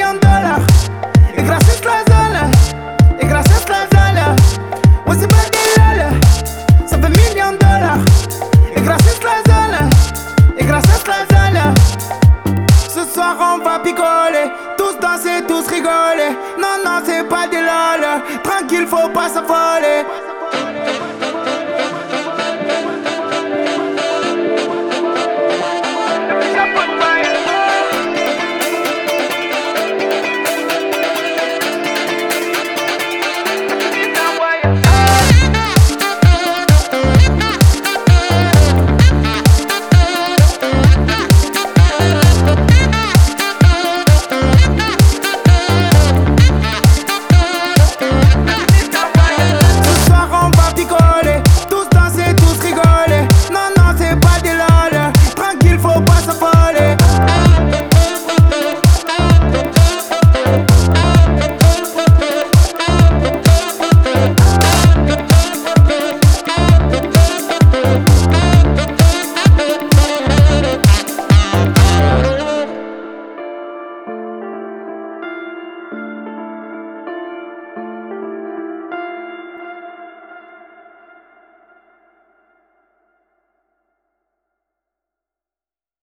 millions de dollars. Et gracias la zone, et gracias la zone. Ouais, c'est pas des lol, ça fait millions de dollars. Et gracias la zone, et gracias la zone. Ce soir on va picoler, tous danser, tous rigoler. Non, non, c'est pas des lol, tranquille, faut pas s'affoler.